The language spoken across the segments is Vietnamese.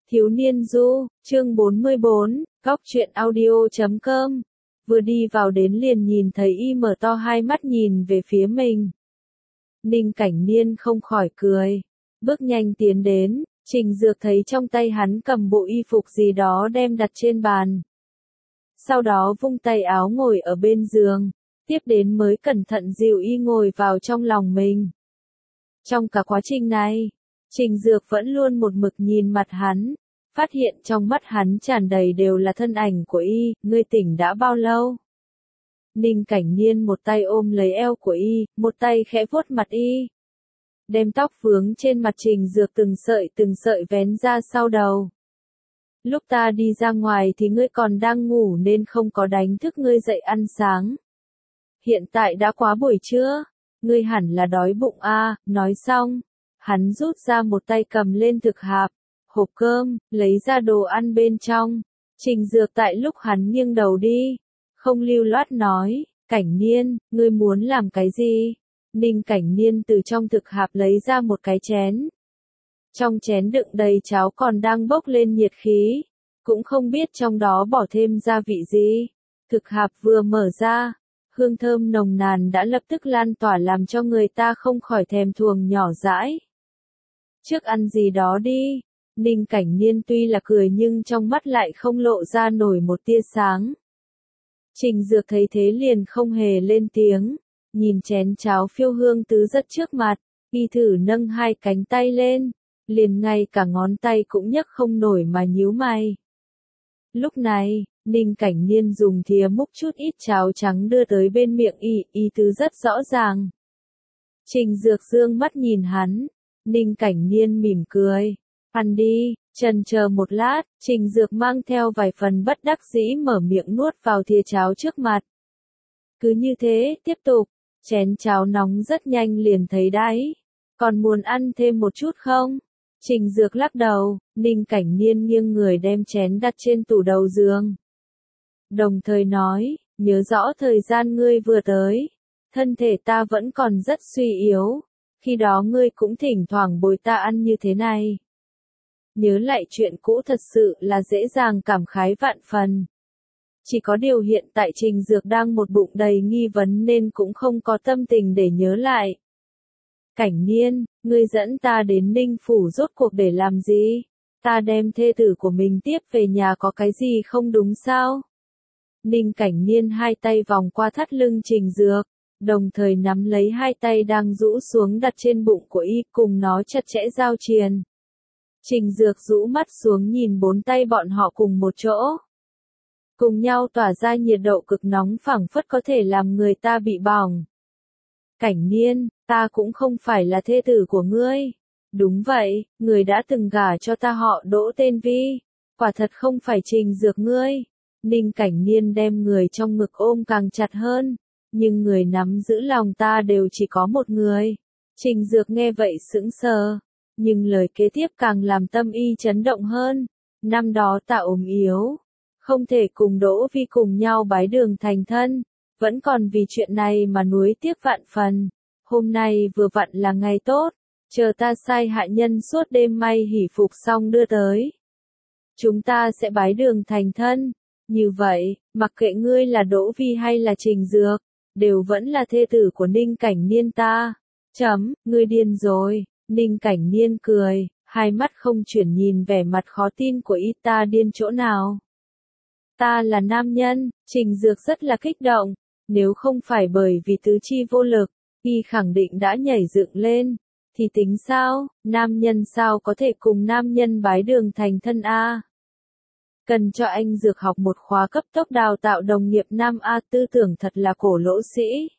Thiếu niên du, chương 44, góc truyện audio.com. Vừa đi vào đến liền nhìn thấy y mở to hai mắt nhìn về phía mình. Ninh Cảnh Niên không khỏi cười, bước nhanh tiến đến, Trình Dược thấy trong tay hắn cầm bộ y phục gì đó đem đặt trên bàn. Sau đó vung tay áo ngồi ở bên giường, tiếp đến mới cẩn thận dìu y ngồi vào trong lòng mình. Trong cả quá trình này, Trình Dược vẫn luôn một mực nhìn mặt hắn, phát hiện trong mắt hắn tràn đầy đều là thân ảnh của y, ngươi tỉnh đã bao lâu? Ninh Cảnh Niên một tay ôm lấy eo của y, một tay khẽ vuốt mặt y. Đem tóc vướng trên mặt Trình Dược từng sợi vén ra sau đầu. Lúc ta đi ra ngoài thì ngươi còn đang ngủ nên không có đánh thức ngươi dậy ăn sáng. Hiện tại đã quá buổi trưa, ngươi hẳn là đói bụng à, nói xong. Hắn rút ra một tay cầm lên thực hạp, hộp cơm, lấy ra đồ ăn bên trong. Trình Dược tại lúc hắn nghiêng đầu đi, không lưu loát nói, Cảnh Niên, ngươi muốn làm cái gì? Ninh Cảnh Niên từ trong thực hạp lấy ra một cái chén. Trong chén đựng đầy cháo còn đang bốc lên nhiệt khí, cũng không biết trong đó bỏ thêm gia vị gì. Thực hạp vừa mở ra, hương thơm nồng nàn đã lập tức lan tỏa làm cho người ta không khỏi thèm thuồng nhỏ dãi. Trước ăn gì đó đi, Ninh Cảnh Niên tuy là cười nhưng trong mắt lại không lộ ra nổi một tia sáng. Trình Dược thấy thế liền không hề lên tiếng, nhìn chén cháo phiêu hương tứ rất trước mặt, y thử nâng hai cánh tay lên, liền ngay cả ngón tay cũng nhấc không nổi mà nhíu mày. Lúc này, Ninh Cảnh Niên dùng thìa múc chút ít cháo trắng đưa tới bên miệng y tứ rất rõ ràng. Trình Dược dương mắt nhìn hắn, Ninh Cảnh Niên mỉm cười, ăn đi. Chần chờ một lát, Trình Dược mang theo vài phần bất đắc dĩ mở miệng nuốt vào thìa cháo trước mặt. Cứ như thế, tiếp tục, chén cháo nóng rất nhanh liền thấy đáy. Còn muốn ăn thêm một chút không? Trình Dược lắc đầu, Ninh Cảnh Niên nghiêng người đem chén đặt trên tủ đầu giường. Đồng thời nói, nhớ rõ thời gian ngươi vừa tới, thân thể ta vẫn còn rất suy yếu, khi đó ngươi cũng thỉnh thoảng bồi ta ăn như thế này. Nhớ lại chuyện cũ thật sự là dễ dàng cảm khái vạn phần. Chỉ có điều hiện tại Trình Dược đang một bụng đầy nghi vấn nên cũng không có tâm tình để nhớ lại. Cảnh Niên, ngươi dẫn ta đến Ninh Phủ rốt cuộc để làm gì? Ta đem thê tử của mình tiếp về nhà có cái gì không đúng sao? Ninh Cảnh Niên hai tay vòng qua thắt lưng Trình Dược, đồng thời nắm lấy hai tay đang rũ xuống đặt trên bụng của y cùng nó chặt chẽ giao triền. Trình Dược rũ mắt xuống nhìn bốn tay bọn họ cùng một chỗ. Cùng nhau tỏa ra nhiệt độ cực nóng phảng phất có thể làm người ta bị bỏng. Cảnh Niên, ta cũng không phải là thê tử của ngươi. Đúng vậy, người đã từng gả cho ta họ Đỗ tên Vi. Quả thật không phải Trình Dược ngươi. Ninh Cảnh Niên đem người trong ngực ôm càng chặt hơn. Nhưng người nắm giữ lòng ta đều chỉ có một người. Trình Dược nghe vậy sững sờ. Nhưng lời kế tiếp càng làm tâm y chấn động hơn. Năm đó ta ốm yếu, không thể cùng Đỗ Vi cùng nhau bái đường thành thân, vẫn còn vì chuyện này mà nuối tiếc vạn phần. Hôm nay vừa vặn là ngày tốt, chờ ta sai hạ nhân suốt đêm may hỷ phục xong đưa tới. Chúng ta sẽ bái đường thành thân. Như vậy, mặc kệ ngươi là Đỗ Vi hay là Trình Dược, đều vẫn là thê tử của Ninh Cảnh Niên ta. Ngươi điên rồi. Ninh Cảnh Niên cười, hai mắt không chuyển nhìn vẻ mặt khó tin của y, ta điên chỗ nào? Ta là nam nhân. Trình Dược rất là kích động, nếu không phải bởi vì tứ chi vô lực, y khẳng định đã nhảy dựng lên. Thì tính sao, nam nhân sao có thể cùng nam nhân bái đường thành thân a? Cần cho anh Dược học một khóa cấp tốc đào tạo đồng nghiệp nam a, tư tưởng thật là cổ lỗ sĩ.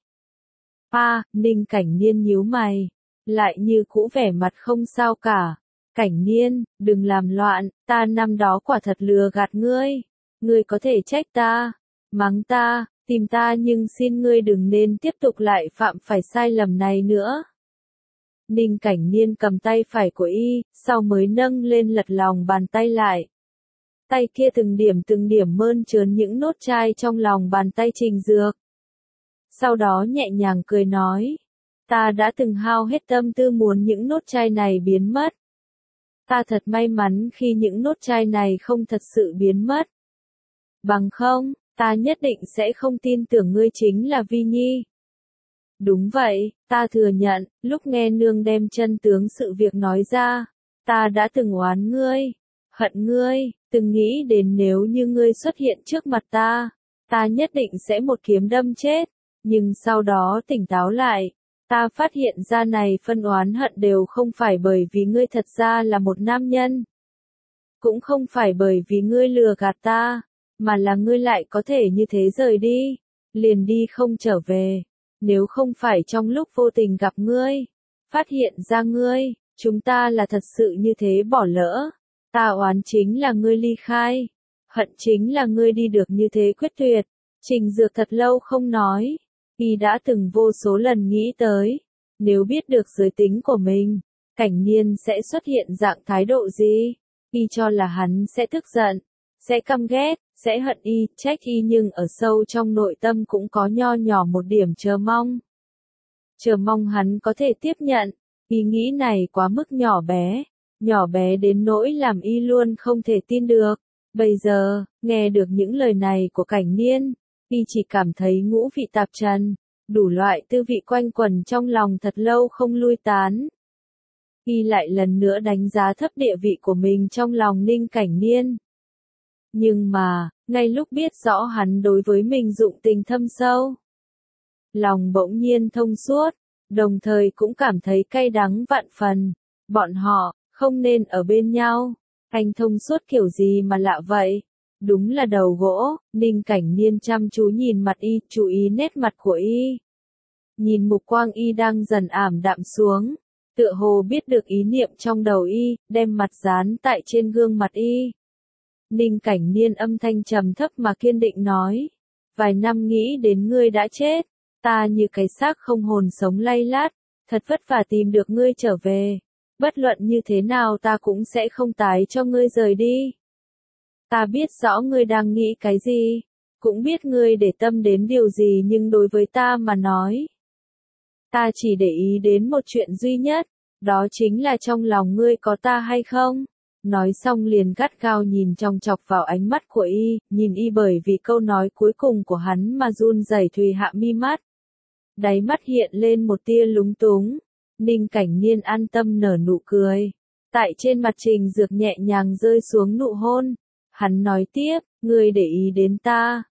Ninh Cảnh Niên nhíu mày, lại như cũ vẻ mặt không sao cả. Cảnh Niên, đừng làm loạn, ta năm đó quả thật lừa gạt ngươi. Ngươi có thể trách ta, mắng ta, tìm ta nhưng xin ngươi đừng nên tiếp tục lại phạm phải sai lầm này nữa. Ninh Cảnh Niên cầm tay phải của y, sau mới nâng lên lật lòng bàn tay lại. Tay kia từng điểm mơn trớn những nốt chai trong lòng bàn tay Trình Dược. Sau đó nhẹ nhàng cười nói, ta đã từng hao hết tâm tư muốn những nốt chai này biến mất. Ta thật may mắn khi những nốt chai này không thật sự biến mất. Bằng không, ta nhất định sẽ không tin tưởng ngươi chính là Vi Nhi. Đúng vậy, ta thừa nhận, lúc nghe nương đem chân tướng sự việc nói ra, ta đã từng oán ngươi, hận ngươi, từng nghĩ đến nếu như ngươi xuất hiện trước mặt ta nhất định sẽ một kiếm đâm chết, nhưng sau đó tỉnh táo lại, ta phát hiện ra này phân oán hận đều không phải bởi vì ngươi thật ra là một nam nhân. Cũng không phải bởi vì ngươi lừa gạt ta, mà là ngươi lại có thể như thế rời đi, liền đi không trở về. Nếu không phải trong lúc vô tình gặp ngươi, phát hiện ra ngươi, chúng ta là thật sự như thế bỏ lỡ. Ta oán chính là ngươi ly khai, hận chính là ngươi đi được như thế quyết tuyệt. Trình Dược thật lâu không nói, y đã từng vô số lần nghĩ tới, nếu biết được giới tính của mình, Cảnh Niên sẽ xuất hiện dạng thái độ gì, y cho là hắn sẽ tức giận, sẽ căm ghét, sẽ hận y, trách y, nhưng ở sâu trong nội tâm cũng có nho nhỏ một điểm chờ mong. Chờ mong hắn có thể tiếp nhận, ý nghĩ này quá mức nhỏ bé đến nỗi làm y luôn không thể tin được. Bây giờ, nghe được những lời này của Cảnh Niên, y chỉ cảm thấy ngũ vị tạp trần, đủ loại tư vị quanh quẩn trong lòng thật lâu không lui tán. Y lại lần nữa đánh giá thấp địa vị của mình trong lòng Ninh Cảnh Niên. Nhưng mà, ngay lúc biết rõ hắn đối với mình dụng tình thâm sâu, lòng bỗng nhiên thông suốt, đồng thời cũng cảm thấy cay đắng vạn phần. Bọn họ, không nên ở bên nhau. Anh thông suốt kiểu gì mà lạ vậy? Đúng là đầu gỗ. Ninh Cảnh Niên chăm chú nhìn mặt y, chú ý nét mặt của y. Nhìn mục quang y đang dần ảm đạm xuống, tựa hồ biết được ý niệm trong đầu y, đem mặt dán tại trên gương mặt y. Ninh Cảnh Niên âm thanh trầm thấp mà kiên định nói, vài năm nghĩ đến ngươi đã chết, ta như cái xác không hồn sống lay lát, thật vất vả tìm được ngươi trở về, bất luận như thế nào ta cũng sẽ không tái cho ngươi rời đi. Ta biết rõ ngươi đang nghĩ cái gì, cũng biết ngươi để tâm đến điều gì, nhưng đối với ta mà nói, ta chỉ để ý đến một chuyện duy nhất, đó chính là trong lòng ngươi có ta hay không. Nói xong liền gắt gao nhìn chòng chọc vào ánh mắt của y, nhìn y bởi vì câu nói cuối cùng của hắn mà run rẩy thùy hạ mi mắt. Đáy mắt hiện lên một tia lúng túng. Ninh Cảnh Niên an tâm nở nụ cười. Tại trên mặt Trình Dược nhẹ nhàng rơi xuống nụ hôn. Hắn nói tiếp, ngươi để ý đến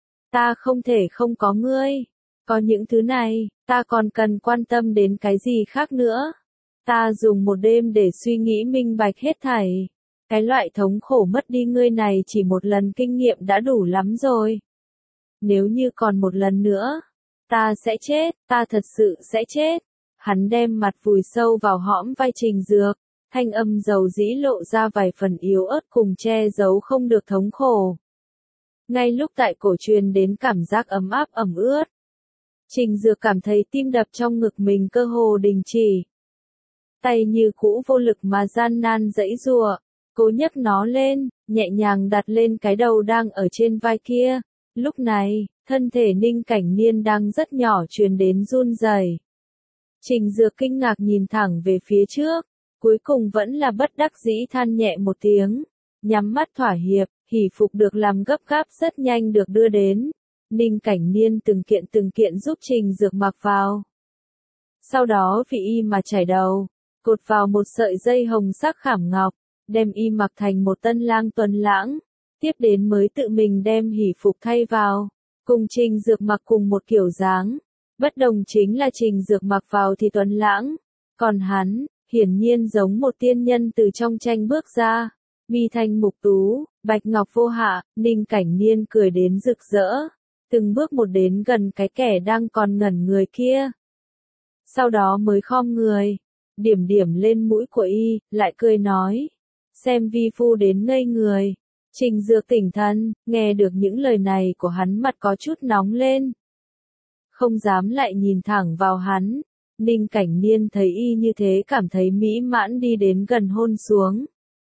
ta không thể không có ngươi. Có những thứ này, ta còn cần quan tâm đến cái gì khác nữa. Ta dùng một đêm để suy nghĩ minh bạch hết thảy. Cái loại thống khổ mất đi ngươi này chỉ một lần kinh nghiệm đã đủ lắm rồi. Nếu như còn một lần nữa, ta sẽ chết, ta thật sự sẽ chết. Hắn đem mặt vùi sâu vào hõm vai Trình Dược, thanh âm dầu dĩ lộ ra vài phần yếu ớt cùng che giấu không được thống khổ. Ngay lúc tại cổ truyền đến cảm giác ấm áp ẩm ướt, Trình Dược cảm thấy tim đập trong ngực mình cơ hồ đình chỉ. Tay như cũ vô lực mà gian nan giãy giụa, cố nhấc nó lên, nhẹ nhàng đặt lên cái đầu đang ở trên vai kia. Lúc này, thân thể Ninh Cảnh Niên đang rất nhỏ truyền đến run rẩy. Trình Dược kinh ngạc nhìn thẳng về phía trước, cuối cùng vẫn là bất đắc dĩ than nhẹ một tiếng, nhắm mắt thỏa hiệp, hỷ phục được làm gấp gáp rất nhanh được đưa đến. Ninh Cảnh Niên từng kiện giúp Trình Dược mặc vào. Sau đó vì y mà chải đầu, cột vào một sợi dây hồng sắc khảm ngọc, đem y mặc thành một tân lang tuấn lãng, tiếp đến mới tự mình đem hỷ phục thay vào, cùng Trình Dược mặc cùng một kiểu dáng. Bất đồng chính là Trình Dược mặc vào thì tuấn lãng, còn hắn, hiển nhiên giống một tiên nhân từ trong tranh bước ra, mi thanh mục tú, bạch ngọc vô hạ. Ninh Cảnh Niên cười đến rực rỡ, từng bước một đến gần cái kẻ đang còn ngẩn người kia. Sau đó mới khom người, điểm điểm lên mũi của y, lại cười nói, xem vi phu đến ngây người. Trình Dược tỉnh thần, nghe được những lời này của hắn mặt có chút nóng lên. Không dám lại nhìn thẳng vào hắn. Ninh Cảnh Niên thấy y như thế cảm thấy mỹ mãn, đi đến gần hôn xuống.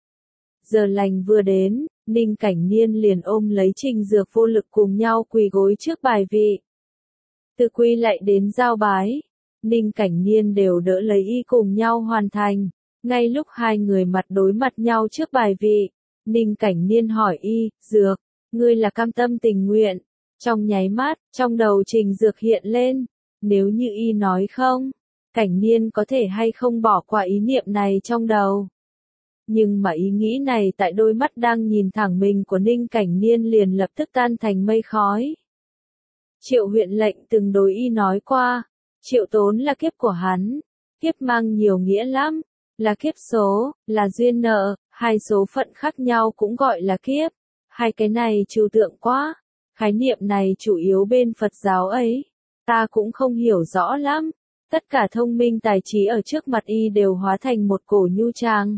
Giờ lành vừa đến, Ninh Cảnh Niên liền ôm lấy Trình Dược vô lực cùng nhau quỳ gối trước bài vị. Từ quy lại đến giao bái, Ninh Cảnh Niên đều đỡ lấy y cùng nhau hoàn thành. Ngay lúc hai người mặt đối mặt nhau trước bài vị, Ninh Cảnh Niên hỏi y, Dược, ngươi là cam tâm tình nguyện. Trong nháy mắt, trong đầu Trình Dược hiện lên, nếu như y nói không, Cảnh Niên có thể hay không bỏ qua ý niệm này trong đầu. Nhưng mà ý nghĩ này tại đôi mắt đang nhìn thẳng mình của Ninh Cảnh Niên liền lập tức tan thành mây khói. Triệu huyện lệnh từng đối y nói qua, Triệu Tốn là kiếp của hắn, kiếp mang nhiều nghĩa lắm, là kiếp số, là duyên nợ, hai số phận khác nhau cũng gọi là kiếp. Hai cái này trừu tượng quá, khái niệm này chủ yếu bên Phật giáo ấy, ta cũng không hiểu rõ lắm, tất cả thông minh tài trí ở trước mặt y đều hóa thành một cổ nhu tràng.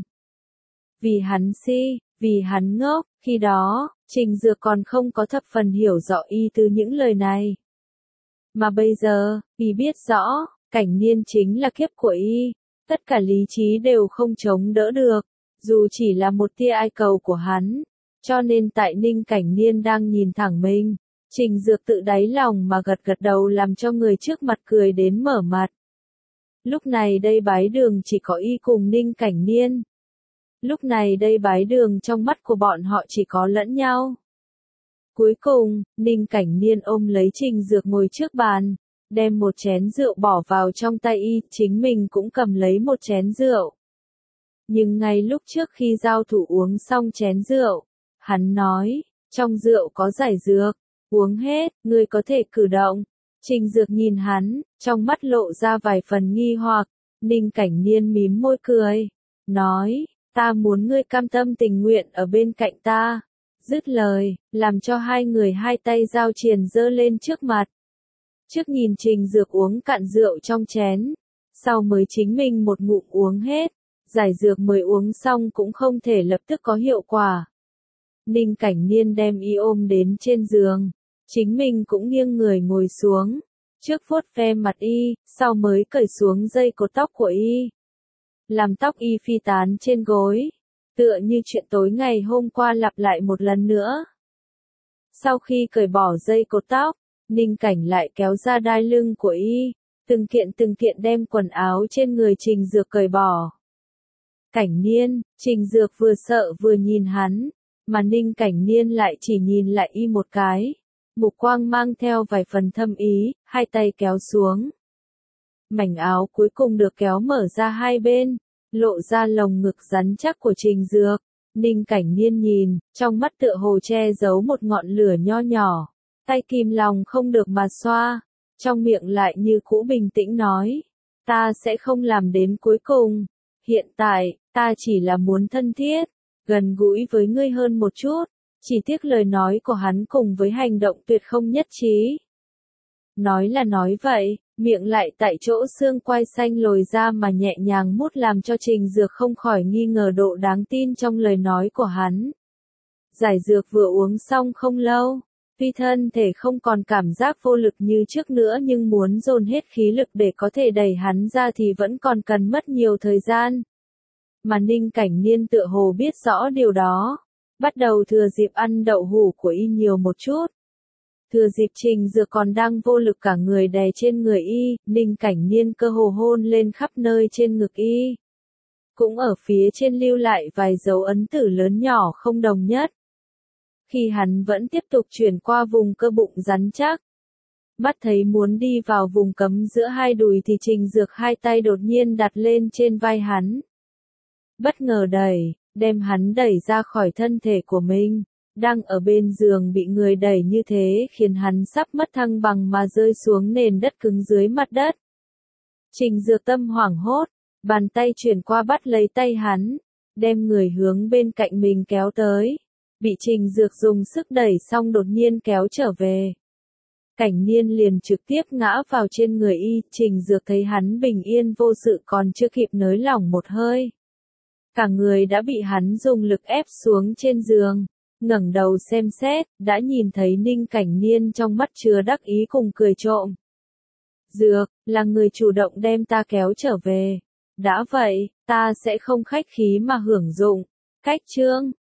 Vì hắn si, vì hắn ngốc, khi đó, Trình Dược còn không có thập phần hiểu rõ y từ những lời này. Mà bây giờ, y biết rõ, Cảnh Niên chính là kiếp của y, tất cả lý trí đều không chống đỡ được, dù chỉ là một tia ai cầu của hắn. Cho nên tại Ninh Cảnh Niên đang nhìn thẳng mình, Trình Dược tự đáy lòng mà gật gật đầu làm cho người trước mặt cười đến mở mặt. Lúc này đây bái đường chỉ có y cùng Ninh Cảnh Niên. Lúc này đây bái đường trong mắt của bọn họ chỉ có lẫn nhau. Cuối cùng, Ninh Cảnh Niên ôm lấy Trình Dược ngồi trước bàn, đem một chén rượu bỏ vào trong tay y, chính mình cũng cầm lấy một chén rượu. Nhưng ngay lúc trước khi giao thủ uống xong chén rượu, hắn nói, trong rượu có giải dược, uống hết, ngươi có thể cử động. Trình Dược nhìn hắn, trong mắt lộ ra vài phần nghi hoặc, Ninh Cảnh Niên mím môi cười, nói, ta muốn ngươi cam tâm tình nguyện ở bên cạnh ta. Dứt lời, làm cho hai người hai tay giao triền giơ lên trước mặt. Trước nhìn Trình Dược uống cạn rượu trong chén, sau mới chính mình một ngụm uống hết, giải dược mới uống xong cũng không thể lập tức có hiệu quả. Ninh Cảnh Niên đem y ôm đến trên giường, chính mình cũng nghiêng người ngồi xuống, trước vuốt ve mặt y, sau mới cởi xuống dây cột tóc của y. Làm tóc y phi tán trên gối, tựa như chuyện tối ngày hôm qua lặp lại một lần nữa. Sau khi cởi bỏ dây cột tóc, Ninh Cảnh lại kéo ra đai lưng của y, từng kiện đem quần áo trên người Trình Dược cởi bỏ. Cảnh Niên, Trình Dược vừa sợ vừa nhìn hắn, mà Ninh Cảnh Niên lại chỉ nhìn lại y một cái, mục quang mang theo vài phần thâm ý, hai tay kéo xuống. Mảnh áo cuối cùng được kéo mở ra hai bên, lộ ra lồng ngực rắn chắc của Trình Dược. Ninh Cảnh Niên nhìn, trong mắt tựa hồ che giấu một ngọn lửa nho nhỏ, tay kìm lòng không được mà xoa, trong miệng lại như cũ bình tĩnh nói, ta sẽ không làm đến cuối cùng, hiện tại, ta chỉ là muốn thân thiết, gần gũi với ngươi hơn một chút, chỉ tiếc lời nói của hắn cùng với hành động tuyệt không nhất trí. Nói là nói vậy, miệng lại tại chỗ xương quai xanh lồi ra mà nhẹ nhàng mút làm cho Trình Dược không khỏi nghi ngờ độ đáng tin trong lời nói của hắn. Giải dược vừa uống xong không lâu, tuy thân thể không còn cảm giác vô lực như trước nữa nhưng muốn dồn hết khí lực để có thể đẩy hắn ra thì vẫn còn cần mất nhiều thời gian. Mà Ninh Cảnh Niên tựa hồ biết rõ điều đó, bắt đầu thừa dịp ăn đậu hũ của y nhiều một chút. Thừa dịp Trình Dược còn đang vô lực cả người đè trên người y, Ninh Cảnh Niên cơ hồ hôn lên khắp nơi trên ngực y. Cũng ở phía trên lưu lại vài dấu ấn tử lớn nhỏ không đồng nhất. Khi hắn vẫn tiếp tục chuyển qua vùng cơ bụng rắn chắc, mắt thấy muốn đi vào vùng cấm giữa hai đùi thì Trình Dược hai tay đột nhiên đặt lên trên vai hắn. Bất ngờ đem hắn đẩy ra khỏi thân thể của mình. Đang ở bên giường bị người đẩy như thế khiến hắn sắp mất thăng bằng mà rơi xuống nền đất cứng dưới mặt đất. Trình Dược tâm hoảng hốt, bàn tay chuyển qua bắt lấy tay hắn, đem người hướng bên cạnh mình kéo tới. Bị Trình Dược dùng sức đẩy xong đột nhiên kéo trở về. Cảnh Niên liền trực tiếp ngã vào trên người y, Trình Dược thấy hắn bình yên vô sự còn chưa kịp nới lỏng một hơi. Cả người đã bị hắn dùng lực ép xuống trên giường. Ngẩng đầu xem xét, đã nhìn thấy Ninh Cảnh Niên trong mắt chứa đắc ý cùng cười trộm. Dược, là người chủ động đem ta kéo trở về. Đã vậy, ta sẽ không khách khí mà hưởng dụng. Cách chương